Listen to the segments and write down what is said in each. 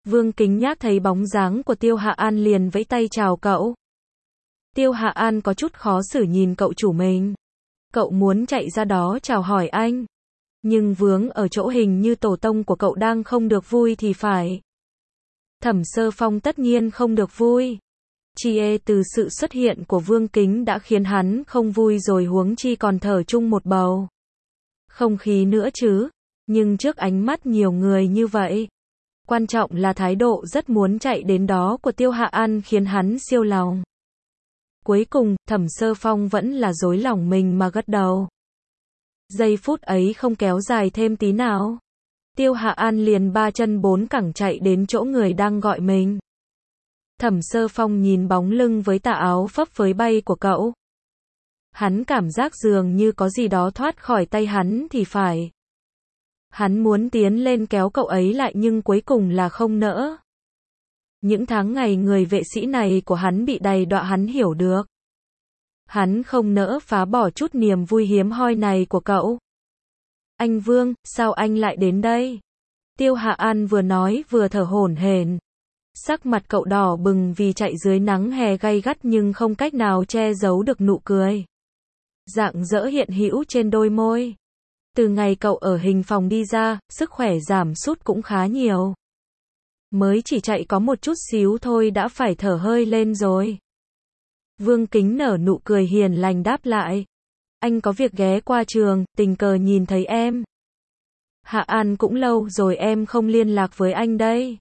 Vương Kính Nhác thấy bóng dáng của Tiêu Hạ An liền vẫy tay chào cậu. Tiêu Hạ An có chút khó xử nhìn cậu chủ mình. Cậu muốn chạy ra đó chào hỏi anh. Nhưng vướng ở chỗ hình như tổ tông của cậu đang không được vui thì phải. Thẩm Sơ Phong tất nhiên không được vui. Chi từ sự xuất hiện của Vương Kính đã khiến hắn không vui rồi, huống chi còn thở chung một bầu không khí nữa chứ. Nhưng trước ánh mắt nhiều người như vậy, quan trọng là thái độ rất muốn chạy đến đó của Tiêu Hạ An khiến hắn siêu lòng. Cuối cùng, Thẩm Sơ Phong vẫn là dối lòng mình mà gật đầu. Giây phút ấy không kéo dài thêm tí nào. Tiêu Hạ An liền ba chân bốn cẳng chạy đến chỗ người đang gọi mình. Thẩm Sơ Phong nhìn bóng lưng với tà áo phấp phới bay của cậu. Hắn cảm giác dường như có gì đó thoát khỏi tay hắn thì phải. Hắn muốn tiến lên kéo cậu ấy lại nhưng cuối cùng là không nỡ. Những tháng ngày người vệ sĩ này của hắn bị đầy đọa hắn hiểu được. Hắn không nỡ phá bỏ chút niềm vui hiếm hoi này của cậu. Anh Vương, sao anh lại đến đây? Tiêu Hạ An vừa nói vừa thở hổn hển. Sắc mặt cậu đỏ bừng vì chạy dưới nắng hè gay gắt nhưng không cách nào che giấu được nụ cười rạng rỡ hiện hữu trên đôi môi. Từ ngày cậu ở hình phòng đi ra, sức khỏe giảm sút cũng khá nhiều. Mới chỉ chạy có một chút xíu thôi đã phải thở hơi lên rồi. Vương Kính nở nụ cười hiền lành đáp lại. Anh có việc ghé qua trường, tình cờ nhìn thấy em. Hạ An cũng lâu rồi em không liên lạc với anh đây.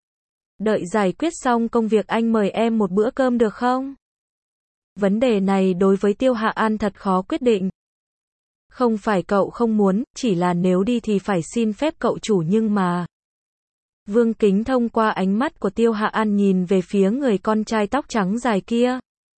Đợi giải quyết xong công việc anh mời em một bữa cơm được không? Vấn đề này đối với Tiêu Hạ An thật khó quyết định. Không phải cậu không muốn, chỉ là nếu đi thì phải xin phép cậu chủ nhưng mà. Vương Kính thông qua ánh mắt của Tiêu Hạ An nhìn về phía người con trai tóc trắng dài kia.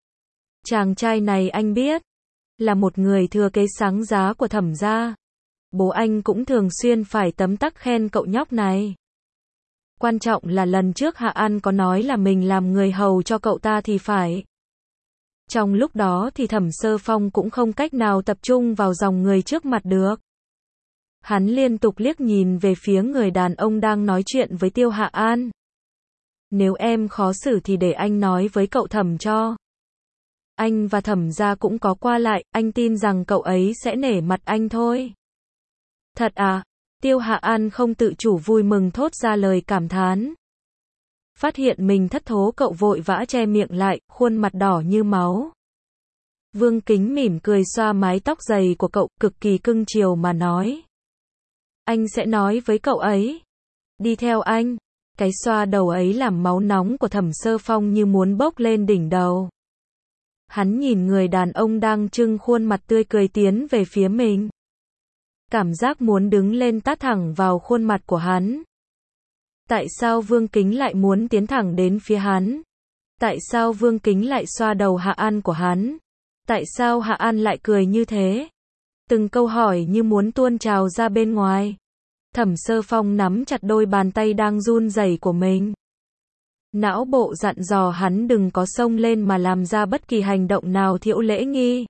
Chàng trai này anh biết, là một người thừa kế sáng giá của Thẩm gia. Bố anh cũng thường xuyên phải tấm tắc khen cậu nhóc này. Quan trọng là lần trước Hạ An có nói là mình làm người hầu cho cậu ta thì phải. Trong lúc đó thì Thẩm Sơ Phong cũng không cách nào tập trung vào dòng người trước mặt được. Hắn liên tục liếc nhìn về phía người đàn ông đang nói chuyện với Tiêu Hạ An. Nếu em khó xử thì để anh nói với cậu Thẩm cho. Anh và Thẩm gia cũng có qua lại, anh tin rằng cậu ấy sẽ nể mặt anh thôi. Thật à? Tiêu Hạ An không tự chủ vui mừng thốt ra lời cảm thán. Phát hiện mình thất thố cậu vội vã che miệng lại, khuôn mặt đỏ như máu. Vương Kính mỉm cười xoa mái tóc dày của cậu, cực kỳ cưng chiều mà nói. Anh sẽ nói với cậu ấy. Đi theo anh. Cái xoa đầu ấy làm máu nóng của Thẩm Sơ Phong như muốn bốc lên đỉnh đầu. Hắn nhìn người đàn ông đang trưng khuôn mặt tươi cười tiến về phía mình. Cảm giác muốn đứng lên tát thẳng vào khuôn mặt của hắn. Tại sao Vương Kính lại muốn tiến thẳng đến phía hắn? Tại sao Vương Kính lại xoa đầu Hạ An của hắn? Tại sao Hạ An lại cười như thế? Từng câu hỏi như muốn tuôn trào ra bên ngoài. Thẩm Sơ Phong nắm chặt đôi bàn tay đang run rẩy của mình. Não bộ dặn dò hắn đừng có xông lên mà làm ra bất kỳ hành động nào thiểu lễ nghi.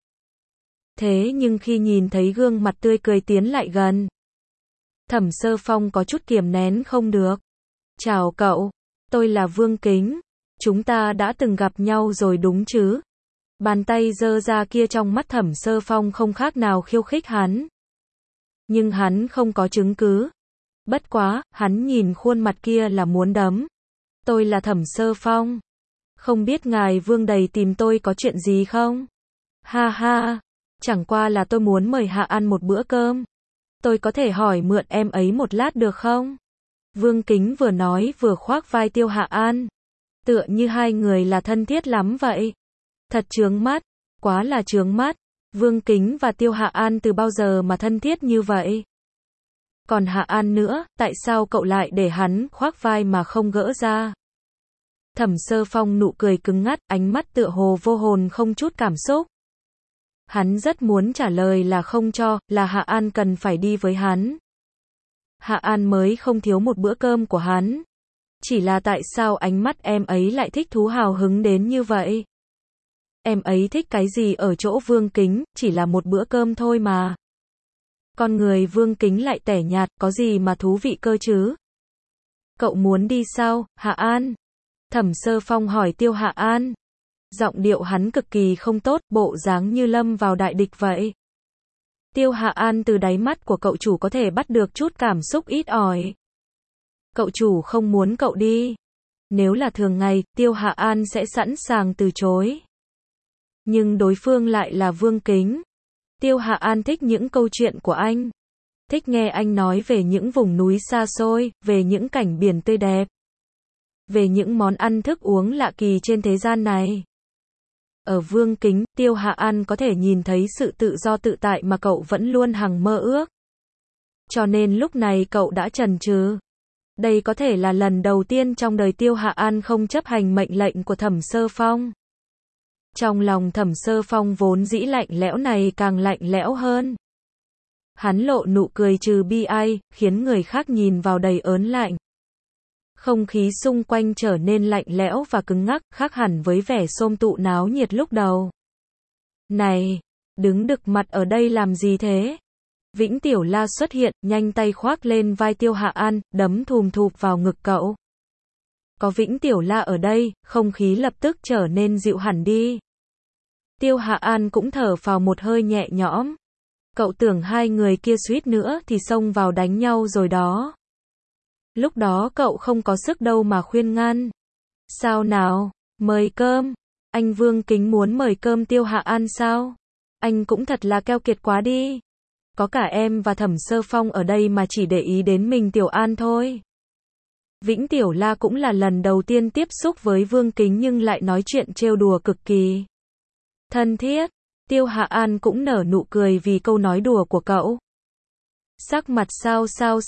Thế nhưng khi nhìn thấy gương mặt tươi cười tiến lại gần, Thẩm Sơ Phong có chút kiềm nén không được. Chào cậu, tôi là Vương Kính. Chúng ta đã từng gặp nhau rồi đúng chứ? Bàn tay giơ ra kia trong mắt Thẩm Sơ Phong không khác nào khiêu khích hắn. Nhưng hắn không có chứng cứ. Bất quá, hắn nhìn khuôn mặt kia là muốn đấm. Tôi là Thẩm Sơ Phong. Không biết ngài Vương đầy tìm tôi có chuyện gì không? Ha ha, chẳng qua là tôi muốn mời Hạ ăn một bữa cơm. Tôi có thể hỏi mượn em ấy một lát được không? Vương Kính vừa nói vừa khoác vai Tiêu Hạ An. Tựa như hai người là thân thiết lắm vậy. Thật chướng mắt, quá là chướng mắt. Vương Kính và Tiêu Hạ An từ bao giờ mà thân thiết như vậy? Còn Hạ An nữa, tại sao cậu lại để hắn khoác vai mà không gỡ ra? Thẩm Sơ Phong nụ cười cứng ngắt, ánh mắt tựa hồ vô hồn không chút cảm xúc. Hắn rất muốn trả lời là không cho, là Hạ An cần phải đi với hắn. Hạ An mới không thiếu một bữa cơm của hắn. Chỉ là tại sao ánh mắt em ấy lại thích thú hào hứng đến như vậy? Em ấy thích cái gì ở chỗ Vương Kính, chỉ là một bữa cơm thôi mà. Con người Vương Kính lại tẻ nhạt, có gì mà thú vị cơ chứ? Cậu muốn đi sao, Hạ An? Thẩm Sơ Phong hỏi Tiêu Hạ An. Giọng điệu hắn cực kỳ không tốt, bộ dáng như lâm vào đại địch vậy. Tiêu Hạ An từ đáy mắt của cậu chủ có thể bắt được chút cảm xúc ít ỏi. Cậu chủ không muốn cậu đi. Nếu là thường ngày, Tiêu Hạ An sẽ sẵn sàng từ chối. Nhưng đối phương lại là Vương Kính. Tiêu Hạ An thích những câu chuyện của anh. Thích nghe anh nói về những vùng núi xa xôi, về những cảnh biển tươi đẹp. Về những món ăn thức uống lạ kỳ trên thế gian này. Ở Vương Kính, Tiêu Hạ An có thể nhìn thấy sự tự do tự tại mà cậu vẫn luôn hằng mơ ước. Cho nên lúc này cậu đã chần chừ. Đây có thể là lần đầu tiên trong đời Tiêu Hạ An không chấp hành mệnh lệnh của Thẩm Sơ Phong. Trong lòng Thẩm Sơ Phong vốn dĩ lạnh lẽo này càng lạnh lẽo hơn. Hắn lộ nụ cười trừ bi ai, khiến người khác nhìn vào đầy ớn lạnh. Không khí xung quanh trở nên lạnh lẽo và cứng ngắc, khác hẳn với vẻ xôm tụ náo nhiệt lúc đầu. Này, đứng đực mặt ở đây làm gì thế? Vĩnh Tiểu La xuất hiện, nhanh tay khoác lên vai Tiêu Hạ An, đấm thùm thụp vào ngực cậu. Có Vĩnh Tiểu La ở đây, không khí lập tức trở nên dịu hẳn đi. Tiêu Hạ An cũng thở phào một hơi nhẹ nhõm. Cậu tưởng hai người kia suýt nữa thì xông vào đánh nhau rồi đó. Lúc đó cậu không có sức đâu mà khuyên ngăn. Sao nào, mời cơm. Anh Vương Kính muốn mời cơm Tiêu Hạ An sao? Anh cũng thật là keo kiệt quá đi. Có cả em và Thẩm Sơ Phong ở đây mà chỉ để ý đến mình Tiểu An thôi. Vĩnh Tiểu La cũng là lần đầu tiên tiếp xúc với Vương Kính nhưng lại nói chuyện trêu đùa cực kỳ thân thiết. Tiêu Hạ An cũng nở nụ cười vì câu nói đùa của cậu. Sắc mặt sao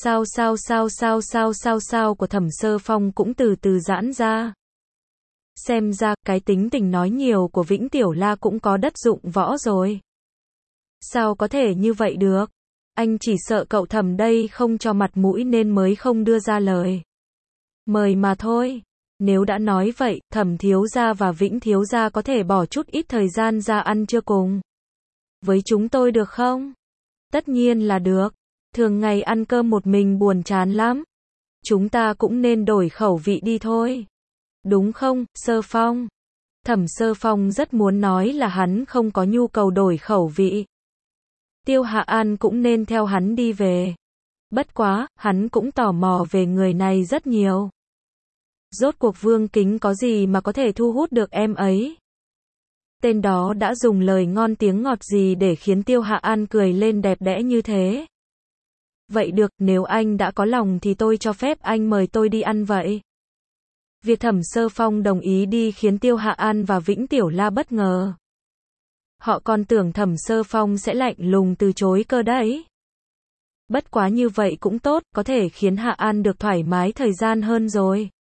của Thẩm Sơ Phong cũng từ từ giãn ra. Xem ra, cái tính tình nói nhiều của Vĩnh Tiểu La cũng có đất dụng võ rồi. Sao có thể như vậy được? Anh chỉ sợ cậu Thẩm đây không cho mặt mũi nên mới không đưa ra lời mời mà thôi. Nếu đã nói vậy, Thẩm thiếu gia và Vĩnh thiếu gia có thể bỏ chút ít thời gian ra ăn trưa cùng với chúng tôi được không? Tất nhiên là được. Thường ngày ăn cơm một mình buồn chán lắm. Chúng ta cũng nên đổi khẩu vị đi thôi. Đúng không, Sơ Phong? Thẩm Sơ Phong rất muốn nói là hắn không có nhu cầu đổi khẩu vị. Tiêu Hạ An cũng nên theo hắn đi về. Bất quá, hắn cũng tò mò về người này rất nhiều. Rốt cuộc Vương Kính có gì mà có thể thu hút được em ấy? Tên đó đã dùng lời ngon tiếng ngọt gì để khiến Tiêu Hạ An cười lên đẹp đẽ như thế? Vậy được, nếu anh đã có lòng thì tôi cho phép anh mời tôi đi ăn vậy. Việc Thẩm Sơ Phong đồng ý đi khiến Tiêu Hạ An và Vĩnh Tiểu La bất ngờ. Họ còn tưởng Thẩm Sơ Phong sẽ lạnh lùng từ chối cơ đấy. Bất quá như vậy cũng tốt, có thể khiến Hạ An được thoải mái thời gian hơn rồi.